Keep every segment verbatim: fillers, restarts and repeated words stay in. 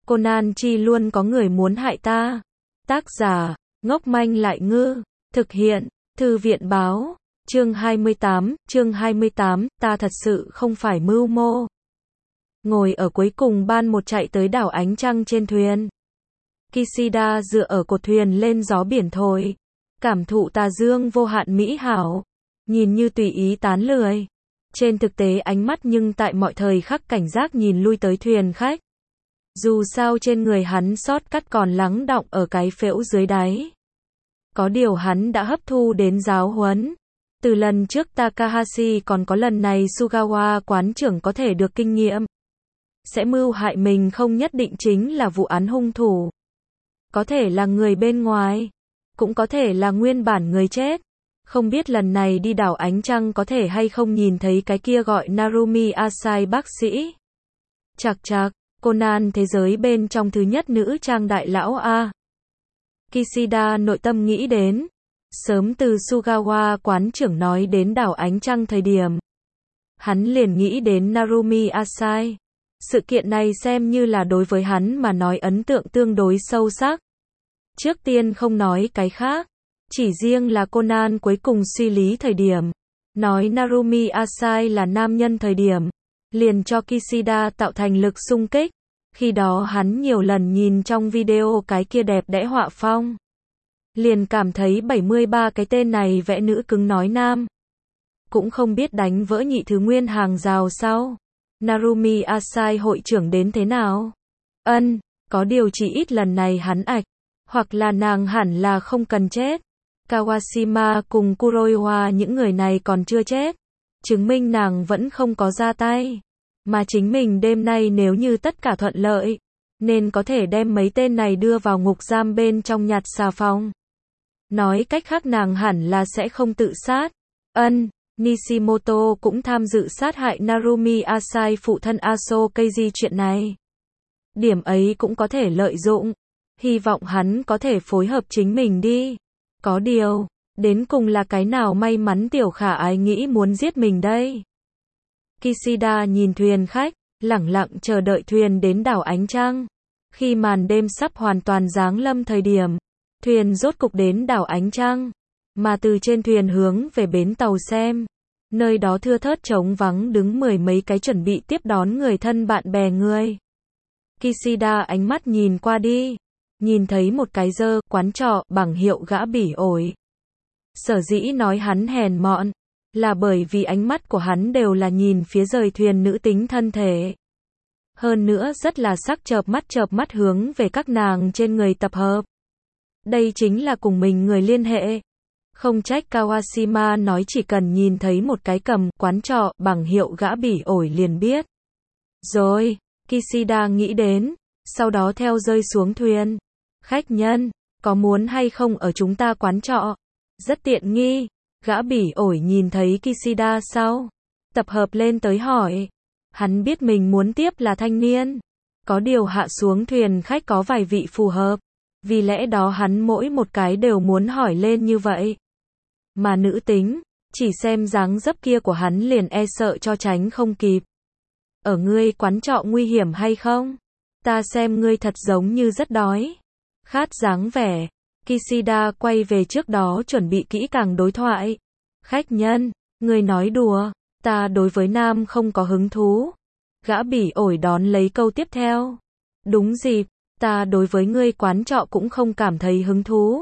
Conan chi luôn có người muốn hại ta. Tác giả, ngốc manh lại ngư. Thực hiện, Thư viện báo. Chương hai mươi tám, chương hai mươi tám, ta thật sự không phải mưu mô. Ngồi ở cuối cùng ban một chạy tới đảo ánh trăng trên thuyền. Kishida dựa ở cột thuyền lên gió biển thổi. Cảm thụ tà dương vô hạn mỹ hảo. Nhìn như tùy ý tán lười. Trên thực tế ánh mắt nhưng tại mọi thời khắc cảnh giác nhìn lui tới thuyền khách. Dù sao trên người hắn sót cắt còn lắng đọng ở cái phễu dưới đáy. Có điều hắn đã hấp thu đến giáo huấn. Từ lần trước Takahashi còn có lần này Sugawa quán trưởng có thể được kinh nghiệm. Sẽ mưu hại mình không nhất định chính là vụ án hung thủ. Có thể là người bên ngoài. Cũng có thể là nguyên bản người chết. Không biết lần này đi đảo ánh trăng có thể hay không nhìn thấy cái kia gọi Narumi Asai bác sĩ. Chạc chạc, Conan thế giới bên trong thứ nhất nữ trang đại lão A. Kishida nội tâm nghĩ đến. Sớm từ Sugawa quán trưởng nói đến đảo ánh trăng thời điểm. Hắn liền nghĩ đến Narumi Asai. Sự kiện này xem như là đối với hắn mà nói ấn tượng tương đối sâu sắc. Trước tiên không nói cái khác. Chỉ riêng là Conan cuối cùng suy lý thời điểm. Nói Narumi Asai là nam nhân thời điểm. Liền cho Kishida tạo thành lực xung kích. Khi đó hắn nhiều lần nhìn trong video cái kia đẹp đẽ họa phong. Liền cảm thấy bảy mươi ba cái tên này vẽ nữ cứng nói nam. Cũng không biết đánh vỡ nhị thứ nguyên hàng rào sau. Narumi Asai hội trưởng đến thế nào? Ân, có điều chỉ ít lần này hắn ạch. Hoặc là nàng hẳn là không cần chết. Kawashima cùng Kuroiwa những người này còn chưa chết. Chứng minh nàng vẫn không có ra tay. Mà chính mình đêm nay nếu như tất cả thuận lợi. Nên có thể đem mấy tên này đưa vào ngục giam bên trong nhặt xà phòng. Nói cách khác nàng hẳn là sẽ không tự sát. Ân, Nishimoto cũng tham dự sát hại Narumi Asai phụ thân Aso Keiji chuyện này. Điểm ấy cũng có thể lợi dụng. Hy vọng hắn có thể phối hợp chính mình đi. Có điều, đến cùng là cái nào may mắn tiểu khả ái nghĩ muốn giết mình đây. Kishida nhìn thuyền khách, lẳng lặng chờ đợi thuyền đến đảo ánh trăng. Khi màn đêm sắp hoàn toàn giáng lâm thời điểm, thuyền rốt cục đến đảo ánh trăng. Mà từ trên thuyền hướng về bến tàu xem. Nơi đó thưa thớt trống vắng đứng mười mấy cái chuẩn bị tiếp đón người thân bạn bè người. Kishida ánh mắt nhìn qua đi. Nhìn thấy một cái dơ, quán trọ, bằng hiệu gã bỉ ổi. Sở dĩ nói hắn hèn mọn. Là bởi vì ánh mắt của hắn đều là nhìn phía rời thuyền nữ tính thân thể. Hơn nữa rất là sắc chợp mắt chợp mắt hướng về các nàng trên người tập hợp. Đây chính là cùng mình người liên hệ. Không trách Kawashima nói chỉ cần nhìn thấy một cái cầm quán trọ bằng hiệu gã bỉ ổi liền biết. Rồi, Kishida nghĩ đến, sau đó theo rơi xuống thuyền. Khách nhân, có muốn hay không ở chúng ta quán trọ? Rất tiện nghi. Gã bỉ ổi nhìn thấy Kishida sau. Tập hợp lên tới hỏi. Hắn biết mình muốn tiếp là thanh niên. Có điều hạ xuống thuyền khách có vài vị phù hợp. Vì lẽ đó hắn mỗi một cái đều muốn hỏi lên như vậy. Mà nữ tính, chỉ xem dáng dấp kia của hắn liền e sợ cho tránh không kịp. Ở ngươi quán trọ nguy hiểm hay không? Ta xem ngươi thật giống như rất đói. Khát dáng vẻ. Kishida quay về trước đó chuẩn bị kỹ càng đối thoại. Khách nhân, ngươi nói đùa, ta đối với nam không có hứng thú. Gã bỉ ổi đón lấy câu tiếp theo. Đúng dịp, ta đối với ngươi quán trọ cũng không cảm thấy hứng thú.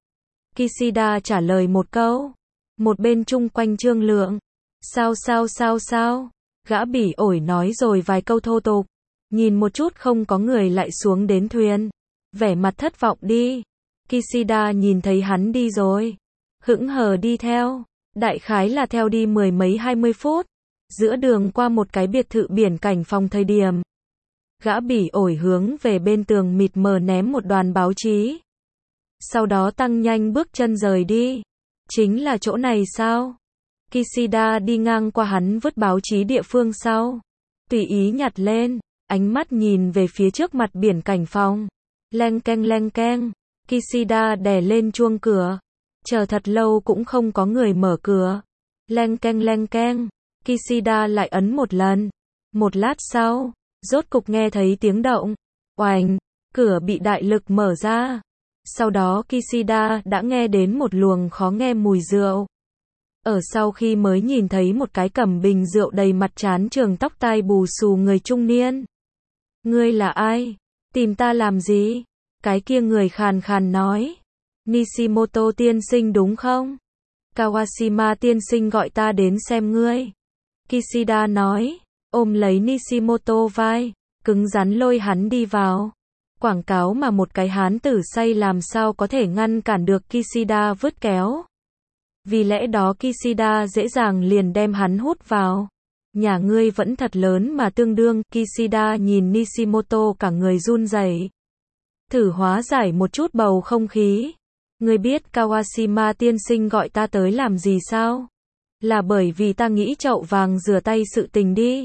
Kishida trả lời một câu. Một bên chung quanh trương lượng. Sao sao sao sao? Gã bỉ ổi nói rồi vài câu thô tục. Nhìn một chút không có người lại xuống đến thuyền. Vẻ mặt thất vọng đi. Kishida nhìn thấy hắn đi rồi. Hững hờ đi theo. Đại khái là theo đi mười mấy hai mươi phút. Giữa đường qua một cái biệt thự biển cảnh phòng thời điểm. Gã bỉ ổi hướng về bên tường mịt mờ ném một đoàn báo chí. Sau đó tăng nhanh bước chân rời đi. Chính là chỗ này sao? Kishida đi ngang qua hắn vứt báo chí địa phương sau. Tùy ý nhặt lên. Ánh mắt nhìn về phía trước mặt biển cảnh phòng. Leng keng leng keng. Kishida đè lên chuông cửa. Chờ thật lâu cũng không có người mở cửa. Leng keng leng keng. Kishida lại ấn một lần. Một lát sau, rốt cục nghe thấy tiếng động. Oành, cửa bị đại lực mở ra. Sau đó Kishida đã nghe đến một luồng khó nghe mùi rượu. Ở sau khi mới nhìn thấy một cái cầm bình rượu đầy mặt trán trường tóc tai bù xù người trung niên. Ngươi là ai? Tìm ta làm gì? Cái kia người khàn khàn nói. Nishimoto tiên sinh đúng không? Kawashima tiên sinh gọi ta đến xem ngươi. Kishida nói, ôm lấy Nishimoto vai, cứng rắn lôi hắn đi vào. Quảng cáo mà một cái hán tử say làm sao có thể ngăn cản được Kishida vứt kéo. Vì lẽ đó Kishida dễ dàng liền đem hắn hút vào. Nhà ngươi vẫn thật lớn mà tương đương. Kishida nhìn Nishimoto cả người run rẩy. Thử hóa giải một chút bầu không khí. Ngươi biết Kawashima tiên sinh gọi ta tới làm gì sao? Là bởi vì ta nghĩ chậu vàng rửa tay sự tình đi.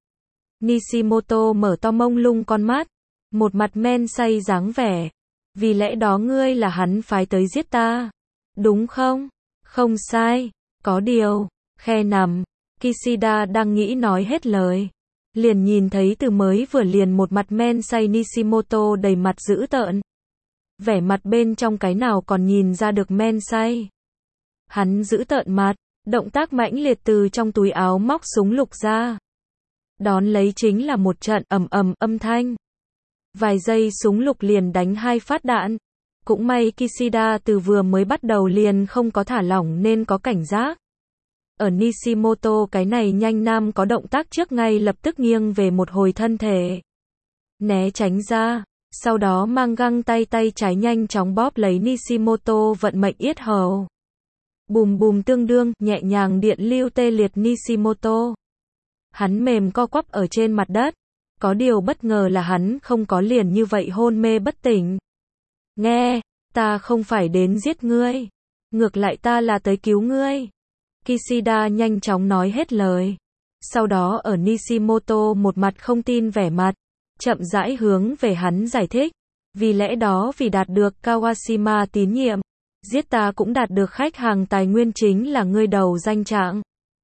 Nishimoto mở to mông lung con mắt, một mặt men say dáng vẻ. Vì lẽ đó ngươi là hắn phái tới giết ta, đúng không? Không sai, có điều, khe nằm. Kishida đang nghĩ nói hết lời, liền nhìn thấy từ mới vừa liền một mặt men say Nishimoto đầy mặt dữ tợn. Vẻ mặt bên trong cái nào còn nhìn ra được men say. Hắn giữ tợn mặt, động tác mãnh liệt từ trong túi áo móc súng lục ra. Đón lấy chính là một trận ầm ầm âm thanh. Vài giây súng lục liền đánh hai phát đạn. Cũng may Kishida từ vừa mới bắt đầu liền không có thả lỏng nên có cảnh giác. Ở Nishimoto cái này nhanh nam có động tác trước ngay lập tức nghiêng về một hồi thân thể. Né tránh ra. Sau đó mang găng tay tay trái nhanh chóng bóp lấy Nishimoto vận mệnh yết hầu. Bùm bùm tương đương, nhẹ nhàng điện lưu tê liệt Nishimoto. Hắn mềm co quắp ở trên mặt đất. Có điều bất ngờ là hắn không có liền như vậy hôn mê bất tỉnh. Nghe, ta không phải đến giết ngươi. Ngược lại ta là tới cứu ngươi. Kishida nhanh chóng nói hết lời. Sau đó ở Nishimoto một mặt không tin vẻ mặt. Chậm rãi hướng về hắn giải thích. Vì lẽ đó vì đạt được Kawashima tín nhiệm, giết ta cũng đạt được khách hàng tài nguyên chính là ngươi đầu danh trạng.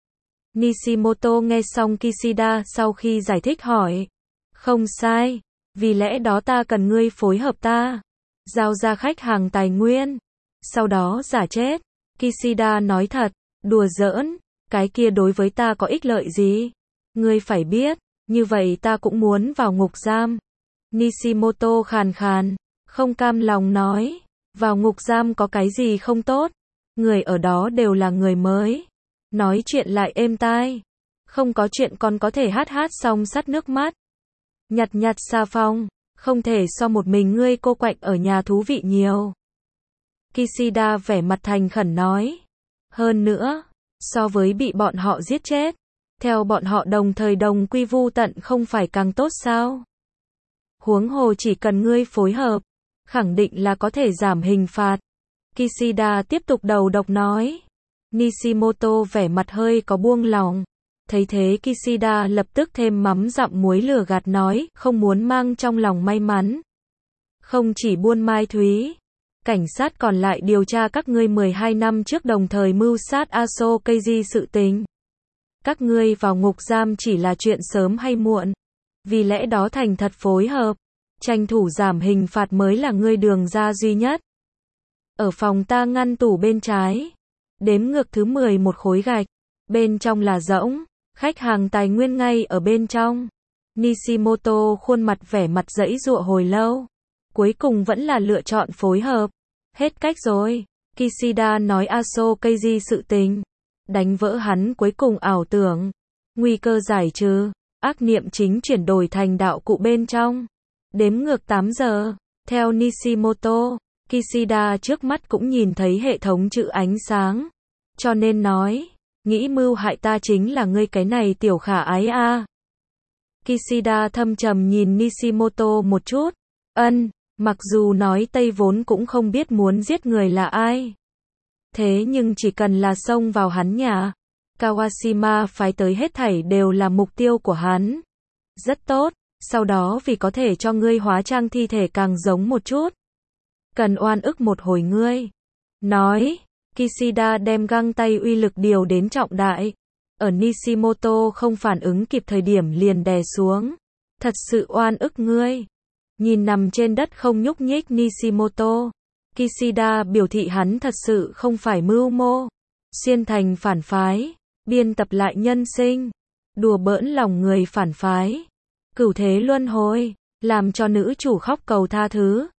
Nishimoto nghe xong Kishida sau khi giải thích hỏi. Không sai. Vì lẽ đó ta cần ngươi phối hợp ta. Giao ra khách hàng tài nguyên. Sau đó giả chết. Kishida nói thật. Đùa giỡn. Cái kia đối với ta có ích lợi gì? Ngươi phải biết. Như vậy ta cũng muốn vào ngục giam. Nishimoto khàn khàn. Không cam lòng nói. Vào ngục giam có cái gì không tốt? Người ở đó đều là người mới. Nói chuyện lại êm tai. Không có chuyện còn có thể hát hát xong sắt nước mắt. Nhặt nhặt xà phòng. Không thể so một mình ngươi cô quạnh ở nhà thú vị nhiều. Kishida vẻ mặt thành khẩn nói. Hơn nữa, so với bị bọn họ giết chết, theo bọn họ đồng thời đồng quy vu tận không phải càng tốt sao? Huống hồ chỉ cần ngươi phối hợp, khẳng định là có thể giảm hình phạt. Kishida tiếp tục đầu độc nói. Nishimoto vẻ mặt hơi có buông lòng. Thấy thế Kishida lập tức thêm mắm dặm muối lửa gạt nói, không muốn mang trong lòng may mắn. Không chỉ buôn mai thúy, cảnh sát còn lại điều tra các ngươi mười hai năm trước đồng thời mưu sát Aso Keiji sự tình. Các ngươi vào ngục giam chỉ là chuyện sớm hay muộn. Vì lẽ đó thành thật phối hợp, tranh thủ giảm hình phạt mới là ngươi đường ra duy nhất. Ở phòng ta ngăn tủ bên trái, đếm ngược thứ mười một khối gạch, bên trong là rỗng, khách hàng tài nguyên ngay ở bên trong. Nishimoto khuôn mặt vẻ mặt giãy giụa hồi lâu, cuối cùng vẫn là lựa chọn phối hợp. Hết cách rồi. Kishida nói Aso Keiji sự tình, đánh vỡ hắn cuối cùng ảo tưởng. Nguy cơ giải trừ, ác niệm chính chuyển đổi thành đạo cụ bên trong. Đếm ngược tám giờ, theo Nishimoto, Kishida trước mắt cũng nhìn thấy hệ thống chữ ánh sáng. Cho nên nói, nghĩ mưu hại ta chính là ngươi cái này tiểu khả ái a. À. Kishida thâm trầm nhìn Nishimoto một chút. Ân, mặc dù nói Tây vốn cũng không biết muốn giết người là ai. Thế nhưng chỉ cần là xông vào hắn nhà, Kawashima phái tới hết thảy đều là mục tiêu của hắn. Rất tốt, sau đó vì có thể cho ngươi hóa trang thi thể càng giống một chút, cần oan ức một hồi ngươi. Nói, Kishida đem găng tay uy lực điều đến trọng đại. Ở Nishimoto không phản ứng kịp thời điểm liền đè xuống. Thật sự oan ức ngươi. Nhìn nằm trên đất không nhúc nhích Nishimoto, Kishida biểu thị hắn thật sự không phải mưu mô, xuyên thành phản phái, biên tập lại nhân sinh, đùa bỡn lòng người phản phái, cửu thế luân hồi, làm cho nữ chủ khóc cầu tha thứ.